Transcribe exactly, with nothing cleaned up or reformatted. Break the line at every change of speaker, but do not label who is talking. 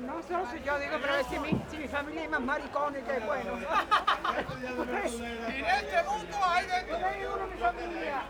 no solo soy yo, digo, pero a ver si mi, si mi familia hay más maricones que bueno.
Y en este mundo hay de todo.
Hay uno en mi familia.